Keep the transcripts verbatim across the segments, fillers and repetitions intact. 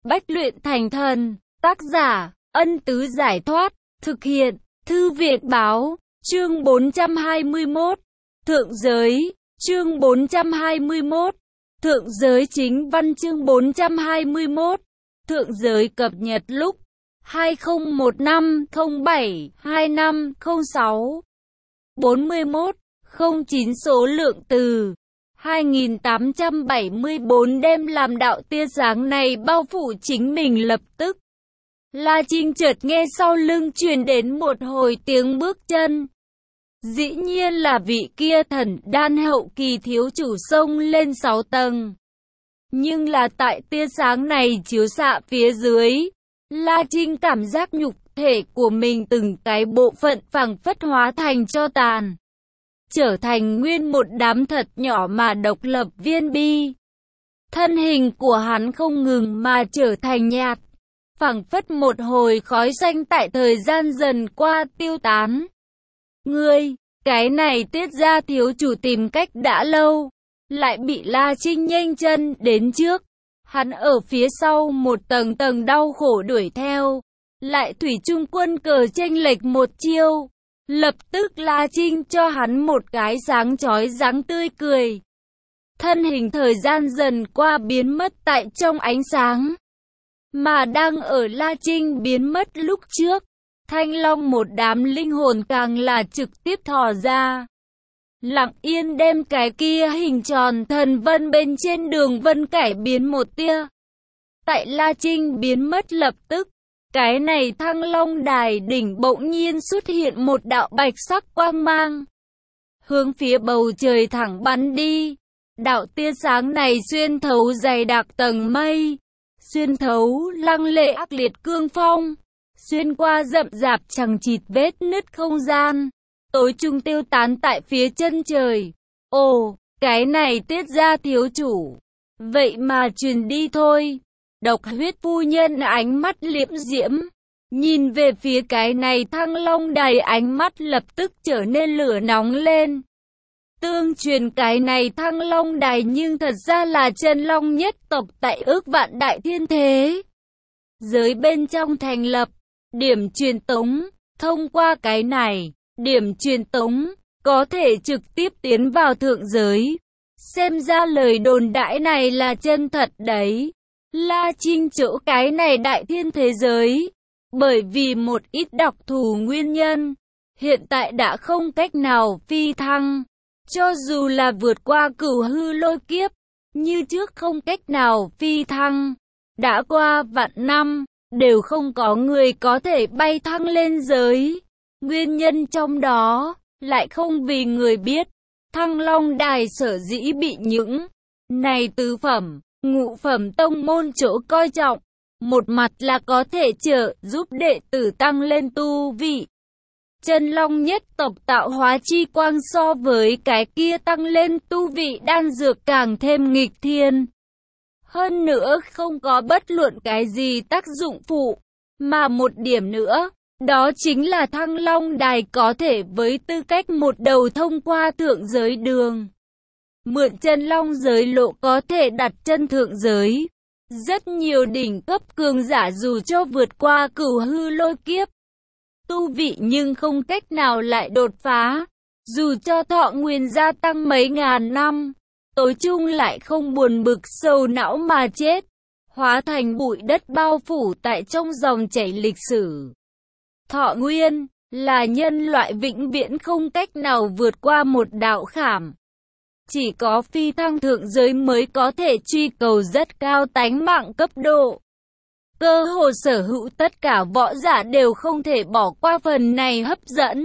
bách luyện thành thần. Tác giả, Ân Tứ Giải Thoát. Thực hiện, Thư Viện Báo. Chương bốn trăm hai mươi mốt. Thượng giới. Chương bốn trăm hai mươi mốt. Thượng giới chính văn. Chương bốn trăm hai mươi mốt. Thượng giới cập nhật lúc hai không một năm không bảy hai năm không sáu bốn mươi mốt không chín. Số lượng từ hai nghìn tám trăm bảy mươi bốn đem làm đạo tia sáng này bao phủ chính mình. Lập tức La Trinh chợt nghe sau lưng truyền đến một hồi tiếng bước chân. Dĩ nhiên là vị kia thần đan hậu kỳ thiếu chủ xông lên sáu tầng. Nhưng là tại tia sáng này chiếu xạ phía dưới, La Trinh cảm giác nhục thể của mình từng cái bộ phận phảng phất hóa thành tro tàn, trở thành nguyên một đám thật nhỏ mà độc lập viên bi. Thân hình của hắn không ngừng mà trở thành nhạt, phảng phất một hồi khói xanh tại thời gian dần qua tiêu tán. Ngươi, cái này Tiết gia thiếu chủ tìm cách đã lâu, lại bị La Trinh nhanh chân đến trước. Hắn ở phía sau một tầng tầng đau khổ đuổi theo, lại thủy chung quân cờ chênh lệch một chiêu. Lập tức La Trinh cho hắn một cái sáng chói dáng tươi cười. Thân hình thời gian dần qua biến mất tại trong ánh sáng. Mà đang ở La Trinh biến mất lúc trước, Thanh Long một đám linh hồn càng là trực tiếp thò ra, lặng yên đem cái kia hình tròn thần vân bên trên đường vân cải biến một tia. Tại La Trinh biến mất lập tức, cái này Thăng Long đài đỉnh bỗng nhiên xuất hiện một đạo bạch sắc quang mang, hướng phía bầu trời thẳng bắn đi. Đạo tia sáng này xuyên thấu dày đặc tầng mây, xuyên thấu lăng lệ ác liệt cương phong, xuyên qua rậm rạp chằng chịt vết nứt không gian, tối trung tiêu tán tại phía chân trời. Ồ, cái này Tiết gia thiếu chủ, vậy mà truyền đi thôi. Độc huyết phu nhân ánh mắt liễm diễm, nhìn về phía cái này Thăng Long đài, ánh mắt lập tức trở nên lửa nóng lên. Tương truyền cái này Thăng Long đài nhưng thật ra là chân long nhất tộc tại ước vạn đại thiên thế giới bên trong thành lập điểm truyền tống. Thông qua cái này điểm truyền tống, có thể trực tiếp tiến vào thượng giới. Xem ra lời đồn đãi này là chân thật đấy. La Trinh chỗ cái này đại thiên thế giới, bởi vì một ít đặc thù nguyên nhân, hiện tại đã không cách nào phi thăng. Cho dù là vượt qua cửu hư lôi kiếp, như trước không cách nào phi thăng. Đã qua vạn năm, đều không có người có thể bay thăng lên giới. Nguyên nhân trong đó, lại không vì người biết. Thăng Long đài sở dĩ bị những này tứ phẩm, ngũ phẩm tông môn chỗ coi trọng, một mặt là có thể trợ giúp đệ tử tăng lên tu vị. Chân long nhất tộc tạo hóa chi quang so với cái kia tăng lên tu vị đan dược càng thêm nghịch thiên. Hơn nữa không có bất luận cái gì tác dụng phụ. Mà một điểm nữa, đó chính là Thăng Long đài có thể với tư cách một đầu thông qua thượng giới đường. Mượn chân long giới lộ có thể đặt chân thượng giới. Rất nhiều đỉnh cấp cường giả dù cho vượt qua cửu hư lôi kiếp, tu vị nhưng không cách nào lại đột phá. Dù cho thọ nguyên gia tăng mấy ngàn năm, tối chung lại không buồn bực sầu não mà chết, hóa thành bụi đất bao phủ tại trong dòng chảy lịch sử. Thọ nguyên là nhân loại vĩnh viễn không cách nào vượt qua một đạo khảm. Chỉ có phi thăng thượng giới mới có thể truy cầu rất cao tánh mạng cấp độ. Cơ hồ sở hữu tất cả võ giả đều không thể bỏ qua phần này hấp dẫn.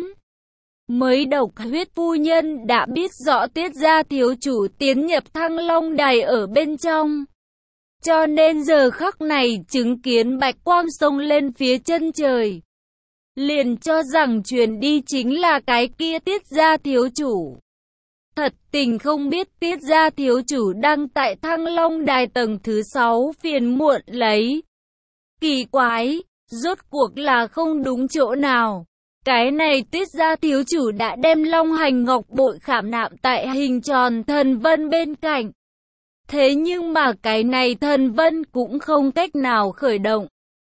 Mới độc huyết phu nhân đã biết rõ Tiết gia thiếu chủ tiến nhập Thăng Long đài ở bên trong. Cho nên giờ khắc này chứng kiến bạch quang sông lên phía chân trời, liền cho rằng truyền đi chính là cái kia Tiết gia thiếu chủ. Thật tình không biết Tiết gia thiếu chủ đang tại Thăng Long đài tầng thứ sáu phiền muộn lấy. Kỳ quái, rốt cuộc là không đúng chỗ nào. Cái này Tiết gia thiếu chủ đã đem long hành ngọc bội khảm nạm tại hình tròn thần vân bên cạnh. Thế nhưng mà cái này thần vân cũng không cách nào khởi động.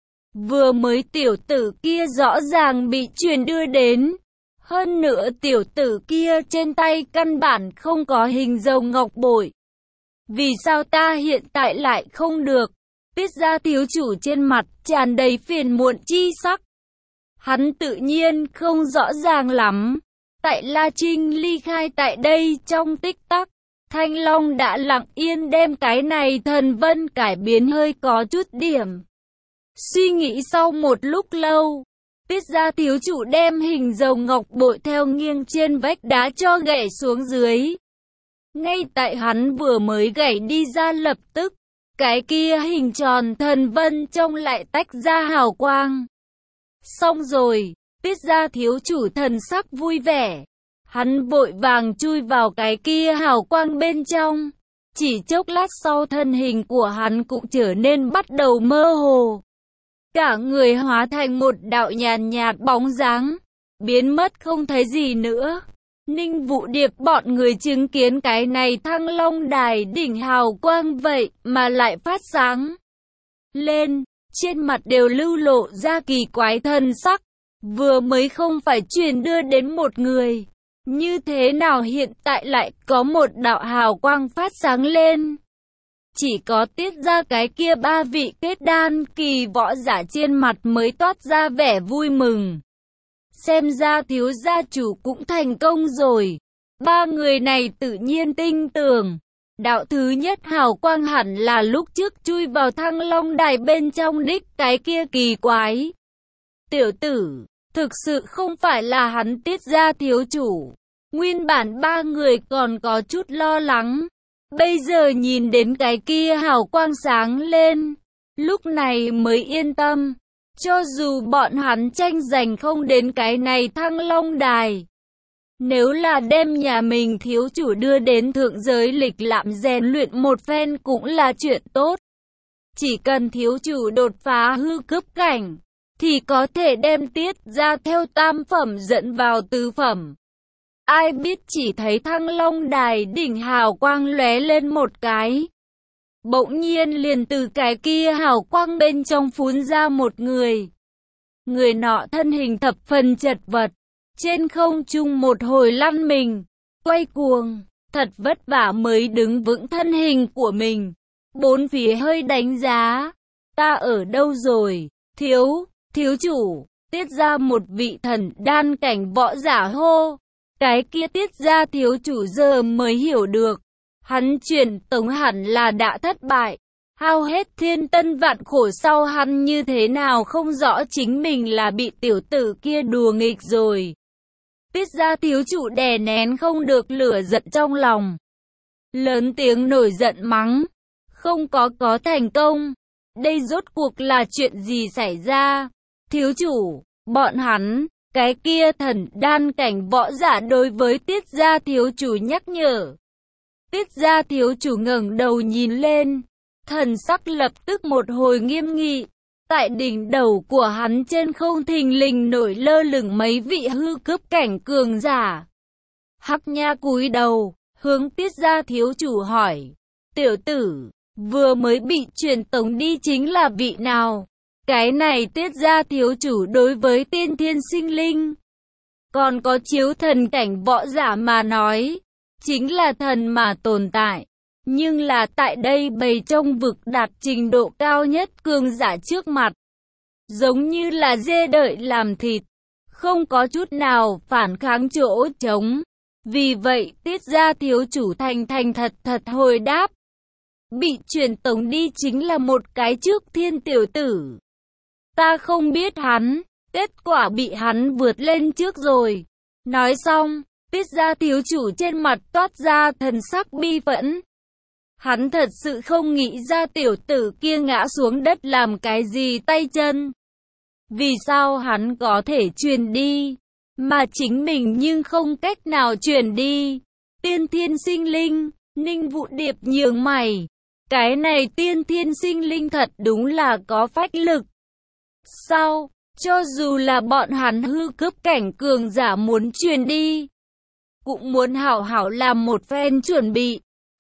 Vừa mới tiểu tử kia rõ ràng bị truyền đưa đến. Hơn nữa tiểu tử kia trên tay căn bản không có hình rồng ngọc bội. Vì sao ta hiện tại lại không được? Tiết gia thiếu chủ trên mặt tràn đầy phiền muộn chi sắc. Hắn tự nhiên không rõ ràng lắm. Tại La Trinh ly khai tại đây trong tích tắc, Thanh Long đã lặng yên đem cái này thần vân cải biến hơi có chút điểm. Suy nghĩ sau một lúc lâu, Tiết gia thiếu chủ đem hình rồng ngọc bội theo nghiêng trên vách đá cho gãy xuống dưới. Ngay tại hắn vừa mới gãy đi ra lập tức, cái kia hình tròn thần vân trông lại tách ra hào quang. Xong rồi, Tiết gia thiếu chủ thần sắc vui vẻ. Hắn vội vàng chui vào cái kia hào quang bên trong. Chỉ chốc lát sau thân hình của hắn cũng trở nên bắt đầu mơ hồ. Cả người hóa thành một đạo nhàn nhạt bóng dáng, biến mất không thấy gì nữa. Ninh Vũ Điệp bọn người chứng kiến cái này Thăng Long đài đỉnh hào quang vậy mà lại phát sáng lên, trên mặt đều lưu lộ ra kỳ quái thần sắc. Vừa mới không phải truyền đưa đến một người, như thế nào hiện tại lại có một đạo hào quang phát sáng lên? Chỉ có Tiết ra cái kia ba vị kết đan kỳ võ giả trên mặt mới toát ra vẻ vui mừng. Xem ra thiếu gia chủ cũng thành công rồi. Ba người này tự nhiên tin tưởng. Đạo thứ nhất hào quang hẳn là lúc trước chui vào Thăng Long đài bên trong đích cái kia kỳ quái. Tiểu tử, thực sự không phải là hắn Tiết gia thiếu chủ. Nguyên bản ba người còn có chút lo lắng. Bây giờ nhìn đến cái kia hào quang sáng lên, lúc này mới yên tâm. Cho dù bọn hắn tranh giành không đến cái này Thăng Long đài, nếu là đem nhà mình thiếu chủ đưa đến thượng giới lịch lãm rèn luyện một phen cũng là chuyện tốt. Chỉ cần thiếu chủ đột phá hư cấp cảnh, thì có thể đem Tiết ra theo tam phẩm dẫn vào tứ phẩm. Ai biết chỉ thấy Thăng Long đài đỉnh hào quang lóe lên một cái. Bỗng nhiên liền từ cái kia hào quang bên trong phun ra một người. Người nọ thân hình thập phần chật vật, trên không trung một hồi lăn mình, quay cuồng, thật vất vả mới đứng vững thân hình của mình. Bốn phía hơi đánh giá, ta ở đâu rồi, thiếu, thiếu chủ, Tiết ra một vị thần đan cảnh võ giả hô. Cái kia Tiết ra thiếu chủ giờ mới hiểu được. Hắn truyền tống hẳn là đã thất bại. Hao hết thiên tân vạn khổ sau hắn như thế nào không rõ chính mình là bị tiểu tử kia đùa nghịch rồi. Tiết ra thiếu chủ đè nén không được lửa giận trong lòng. Lớn tiếng nổi giận mắng. Không có có thành công. Đây rốt cuộc là chuyện gì xảy ra? Thiếu chủ, bọn hắn, cái kia thần đan cảnh võ giả đối với Tiết gia thiếu chủ nhắc nhở. Tiết gia thiếu chủ ngẩng đầu nhìn lên, thần sắc lập tức một hồi nghiêm nghị. Tại đỉnh đầu của hắn trên không thình lình nổi lơ lửng mấy vị hư cấp cảnh cường giả. Hắc Nha cúi đầu, hướng Tiết gia thiếu chủ hỏi, tiểu tử, vừa mới bị truyền tống đi chính là vị nào? Cái này Tiết gia thiếu chủ đối với tiên thiên sinh linh, còn có chiếu thần cảnh võ giả mà nói, chính là thần mà tồn tại. Nhưng là tại đây bầy trong vực đạt trình độ cao nhất cường giả trước mặt, giống như là dê đợi làm thịt, không có chút nào phản kháng chỗ trống. Vì vậy Tiết gia thiếu chủ thành thành thật thật hồi đáp, bị truyền tống đi chính là một cái trước thiên tiểu tử. Ta không biết hắn, kết quả bị hắn vượt lên trước rồi. Nói xong, Tiết gia thiếu chủ trên mặt toát ra thần sắc bi phẫn. Hắn thật sự không nghĩ ra tiểu tử kia ngã xuống đất làm cái gì tay chân. Vì sao hắn có thể truyền đi, mà chính mình nhưng không cách nào truyền đi? Tiên thiên sinh linh, Ninh Vũ Điệp nhướng mày. Cái này tiên thiên sinh linh thật đúng là có phách lực. Sao, cho dù là bọn hắn hư cấp cảnh cường giả muốn truyền đi, cũng muốn hảo hảo làm một phen chuẩn bị.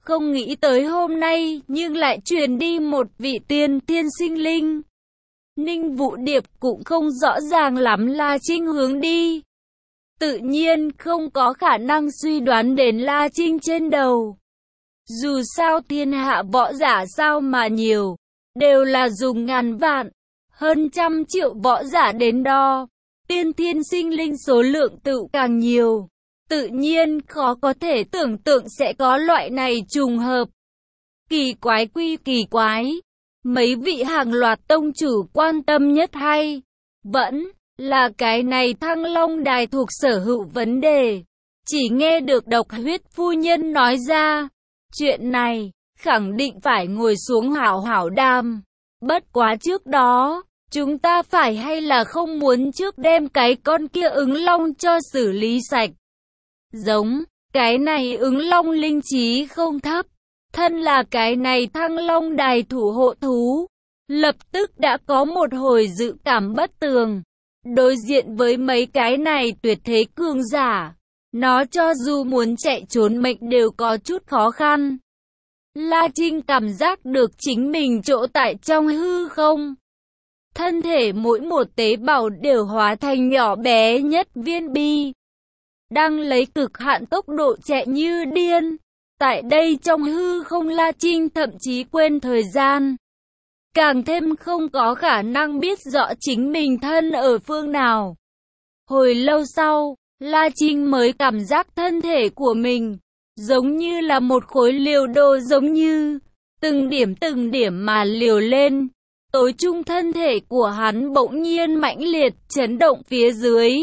Không nghĩ tới hôm nay, nhưng lại truyền đi một vị tiên thiên sinh linh. Ninh Vũ Điệp cũng không rõ ràng lắm La Trinh hướng đi. Tự nhiên không có khả năng suy đoán đến La Trinh trên đầu. Dù sao thiên hạ võ giả sao mà nhiều, đều là dùng ngàn vạn, hơn trăm triệu võ giả đến đo. Tiên thiên sinh linh số lượng tự càng nhiều, tự nhiên khó có thể tưởng tượng sẽ có loại này trùng hợp. Kỳ quái quy kỳ quái, mấy vị hàng loạt tông chủ quan tâm nhất hay vẫn là cái này Thăng Long Đài thuộc sở hữu vấn đề. Chỉ nghe được Độc Huyết phu nhân nói ra, chuyện này khẳng định phải ngồi xuống hảo hảo đàm. Bất quá trước đó, chúng ta phải hay là không muốn trước đem cái con kia ứng long cho xử lý sạch. Giống, cái này ứng long linh trí không thấp, thân là cái này Thăng Long Đài thủ hộ thú, lập tức đã có một hồi dự cảm bất tường. Đối diện với mấy cái này tuyệt thế cường giả, nó cho dù muốn chạy trốn mệnh đều có chút khó khăn. La Trinh cảm giác được chính mình chỗ tại trong hư không. Thân thể mỗi một tế bào đều hóa thành nhỏ bé nhất viên bi, đang lấy cực hạn tốc độ chạy như điên. Tại đây trong hư không, La Trinh thậm chí quên thời gian, càng thêm không có khả năng biết rõ chính mình thân ở phương nào. Hồi lâu sau, La Trinh mới cảm giác thân thể của mình giống như là một khối liều đồ, giống như từng điểm từng điểm mà liều lên. Tối trung thân thể của hắn bỗng nhiên mãnh liệt chấn động phía dưới.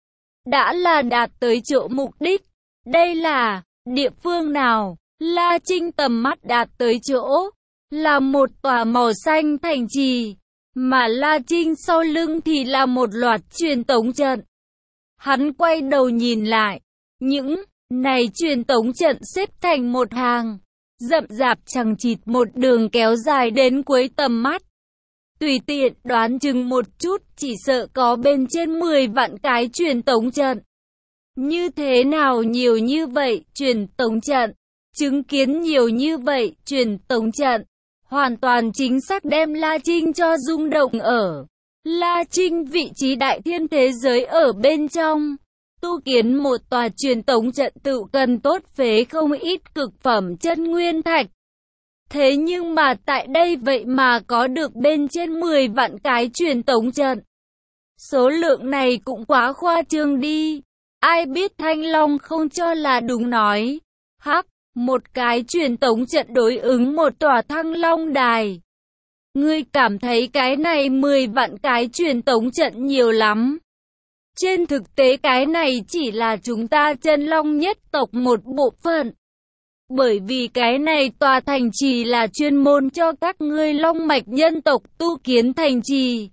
Đã là đạt tới chỗ mục đích. Đây là địa phương nào? La Trinh tầm mắt đạt tới chỗ là một tòa màu xanh thành trì, mà La Trinh sau lưng thì là một loạt truyền tống trận. Hắn quay đầu nhìn lại, những này truyền tống trận xếp thành một hàng, rậm rạp chằng chịt, một đường kéo dài đến cuối tầm mắt. Tùy tiện đoán chừng một chút, chỉ sợ có bên trên mười vạn cái truyền tống trận. Như thế nào nhiều như vậy truyền tống trận? Chứng kiến nhiều như vậy truyền tống trận, hoàn toàn chính xác đem La Trinh cho rung động ở. La Trinh vị trí đại thiên thế giới ở bên trong, tu kiến một tòa truyền tống trận tự cần tốt phế không ít cực phẩm chân nguyên thạch. Thế nhưng mà tại đây vậy mà có được bên trên mười vạn cái truyền tống trận. Số lượng này cũng quá khoa trương đi. Ai biết Thanh Long không cho là đúng nói. Hắc, một cái truyền tống trận đối ứng một tòa Thăng Long Đài. Ngươi cảm thấy cái này mười vạn cái truyền tống trận nhiều lắm. Trên thực tế cái này chỉ là chúng ta Chân Long nhất tộc một bộ phận. Bởi vì cái này tòa thành trì là chuyên môn cho các ngươi long mạch nhân tộc tu kiến thành trì.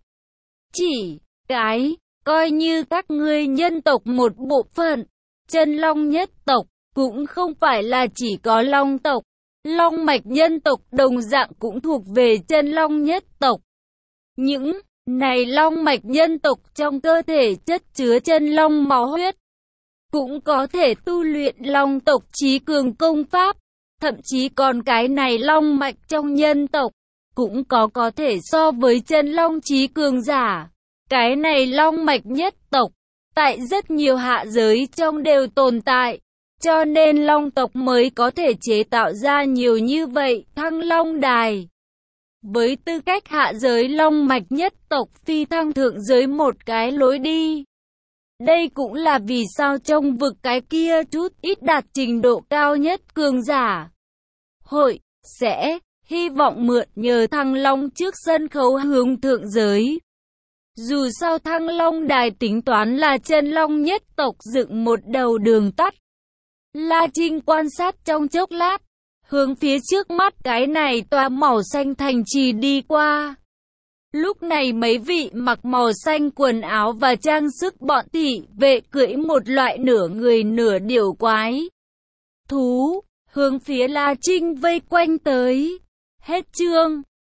Chỉ cái, coi như các ngươi nhân tộc một bộ phận, Chân Long nhất tộc, cũng không phải là chỉ có long tộc. Long mạch nhân tộc đồng dạng cũng thuộc về Chân Long nhất tộc. Những này long mạch nhân tộc trong cơ thể chất chứa chân long máu huyết, cũng có thể tu luyện long tộc chí cường công pháp. Thậm chí còn cái này long mạch trong nhân tộc, cũng có có thể so với chân long chí cường giả. Cái này long mạch nhất tộc, tại rất nhiều hạ giới trong đều tồn tại. Cho nên long tộc mới có thể chế tạo ra nhiều như vậy Thăng Long Đài. Với tư cách hạ giới long mạch nhất tộc phi thăng thượng giới một cái lối đi. Đây cũng là vì sao trong vực cái kia chút ít đạt trình độ cao nhất cường giả hội sẽ hy vọng mượn nhờ Thăng Long trước sân khấu hướng thượng giới. Dù sao Thăng Long Đài tính toán là Chân Long nhất tộc dựng một đầu đường tắt. La Trinh quan sát trong chốc lát, hướng phía trước mắt cái này tòa màu xanh thành trì đi qua. Lúc này mấy vị mặc màu xanh quần áo và trang sức bọn thị vệ cưỡi một loại nửa người nửa điểu quái thú, hướng phía La Trinh vây quanh tới. Hết chương.